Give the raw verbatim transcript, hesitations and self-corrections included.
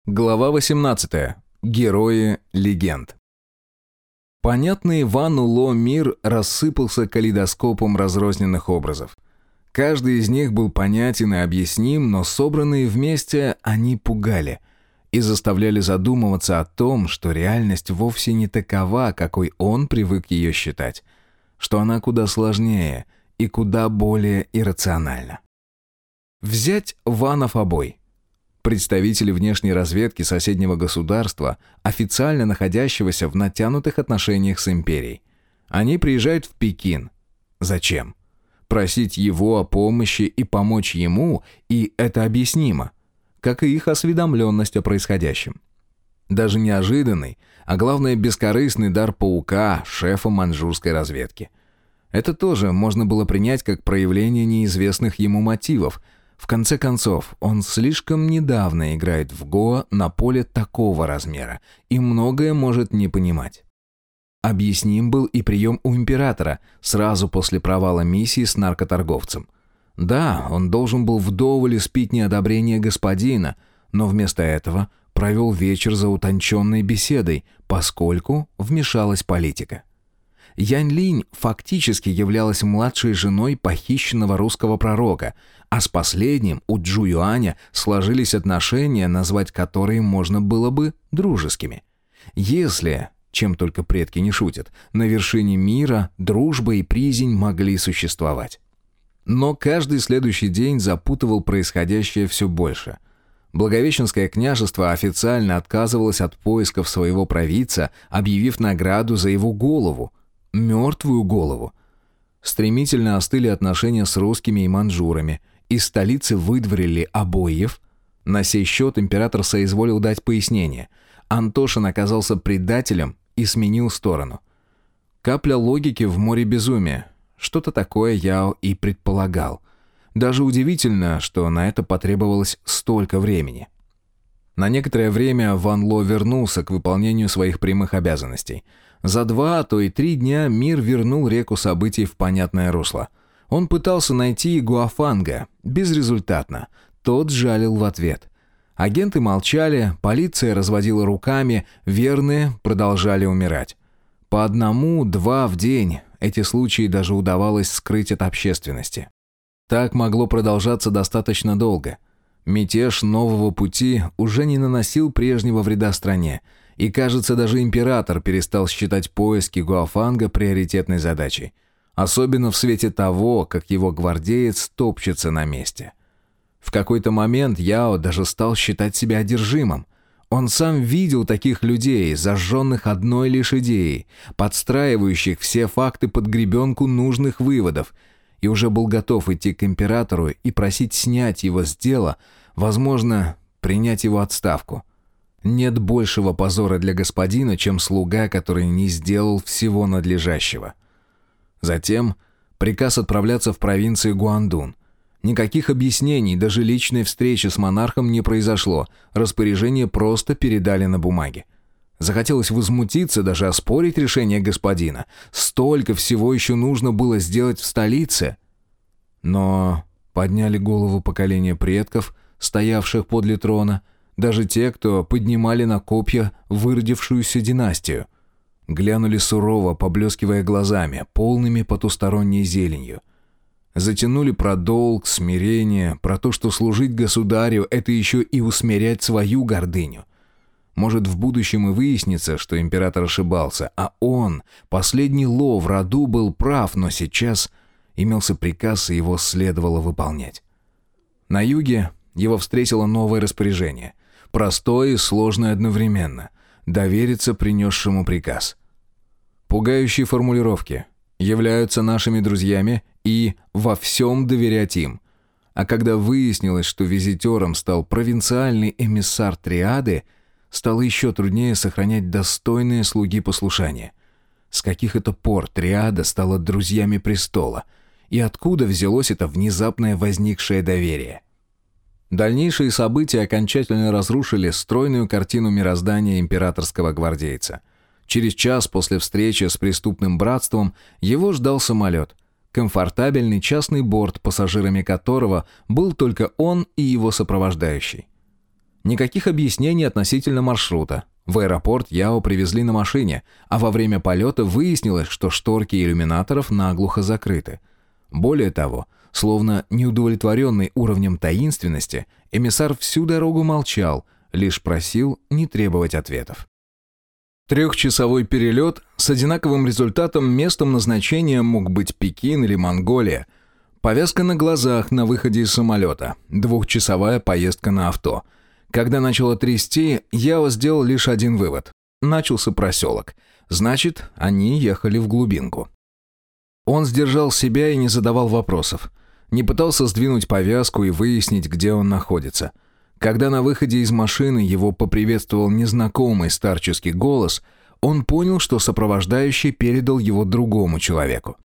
Глава восемнадцатая. Герои легенд. Понятный Вану Ло мир рассыпался калейдоскопом разрозненных образов. Каждый из них был понятен и объясним, но собранные вместе они пугали и заставляли задумываться о том, что реальность вовсе не такова, какой он привык ее считать, что она куда сложнее и куда более иррациональна. Взять Ванов обой. Представители внешней разведки соседнего государства, официально находящегося в натянутых отношениях с империей. Они приезжают в Пекин. Зачем? Просить его о помощи и помочь ему, и это объяснимо, как и их осведомленность о происходящем. Даже неожиданный, а главное бескорыстный дар паука шефа маньчжурской разведки. Это тоже можно было принять как проявление неизвестных ему мотивов. В конце концов, он слишком недавно играет в Го на поле такого размера и многое может не понимать. Объясним был и прием у императора сразу после провала миссии с наркоторговцем. Да, он должен был вдоволь испить неодобрение господина, но вместо этого провел вечер за утонченной беседой, поскольку вмешалась политика. Янь Линь фактически являлась младшей женой похищенного русского пророка, а с последним у Джу Юаня сложились отношения, назвать которые можно было бы дружескими. Если, чем только предки не шутят, на вершине мира дружба и приязнь могли существовать. Но каждый следующий день запутывал происходящее все больше. Благовещенское княжество официально отказывалось от поисков своего провидца, объявив награду за его голову. Мертвую голову. Стремительно остыли отношения с русскими и маньчжурами. Из столицы выдворили обоев. На сей счет император соизволил дать пояснение. Антошин оказался предателем и сменил сторону. Капля логики в море безумия. Что-то такое Яо и предполагал. Даже удивительно, что на это потребовалось столько времени. На некоторое время Ван Ло вернулся к выполнению своих прямых обязанностей. За два, а то и три дня мир вернул реку событий в понятное русло. Он пытался найти Гуафанга, безрезультатно. Тот жалил в ответ. Агенты молчали, полиция разводила руками, верные продолжали умирать. По одному, два в день эти случаи даже удавалось скрыть от общественности. Так могло продолжаться достаточно долго. Мятеж нового пути уже не наносил прежнего вреда стране, и, кажется, даже император перестал считать поиски Гуафанга приоритетной задачей, особенно в свете того, как его гвардеец топчется на месте. В какой-то момент Яо даже стал считать себя одержимым. Он сам видел таких людей, зажженных одной лишь идеей, подстраивающих все факты под гребенку нужных выводов, и уже был готов идти к императору и просить снять его с дела, возможно, принять его отставку. Нет большего позора для господина, чем слуга, который не сделал всего надлежащего. Затем приказ отправляться в провинцию Гуандун. Никаких объяснений, даже личной встречи с монархом не произошло, распоряжение просто передали на бумаге. Захотелось возмутиться, даже оспорить решение господина. Столько всего еще нужно было сделать в столице. Но подняли голову поколения предков, стоявших подле трона, даже те, кто поднимали на копья выродившуюся династию. Глянули сурово, поблескивая глазами, полными потусторонней зеленью. Затянули про долг, смирение, про то, что служить государю – это еще и усмирять свою гордыню. Может, в будущем и выяснится, что император ошибался, а он, последний Ло в роду, был прав, но сейчас имелся приказ, и его следовало выполнять. На юге его встретило новое распоряжение. Простое и сложное одновременно. Довериться принесшему приказ. Пугающие формулировки. Являются нашими друзьями и во всем доверять им. А когда выяснилось, что визитером стал провинциальный эмиссар Триады, стало еще труднее сохранять достойные слуги послушания. С каких это пор Триада стала друзьями престола? И откуда взялось это внезапное возникшее доверие? Дальнейшие события окончательно разрушили стройную картину мироздания императорского гвардейца. Через час после встречи с преступным братством его ждал самолет. Комфортабельный частный борт, пассажирами которого был только он и его сопровождающий. Никаких объяснений относительно маршрута. В аэропорт Яо привезли на машине, а во время полета выяснилось, что шторки иллюминаторов наглухо закрыты. Более того, словно неудовлетворенный уровнем таинственности, эмиссар всю дорогу молчал, лишь просил не требовать ответов. Трехчасовой перелет с одинаковым результатом, местом назначения мог быть Пекин или Монголия. Повязка на глазах на выходе из самолета, двухчасовая поездка на авто. Когда начало трясти, Яо сделал лишь один вывод. Начался проселок. Значит, они ехали в глубинку. Он сдержал себя и не задавал вопросов. Не пытался сдвинуть повязку и выяснить, где он находится. Когда на выходе из машины его поприветствовал незнакомый старческий голос, он понял, что сопровождающий передал его другому человеку.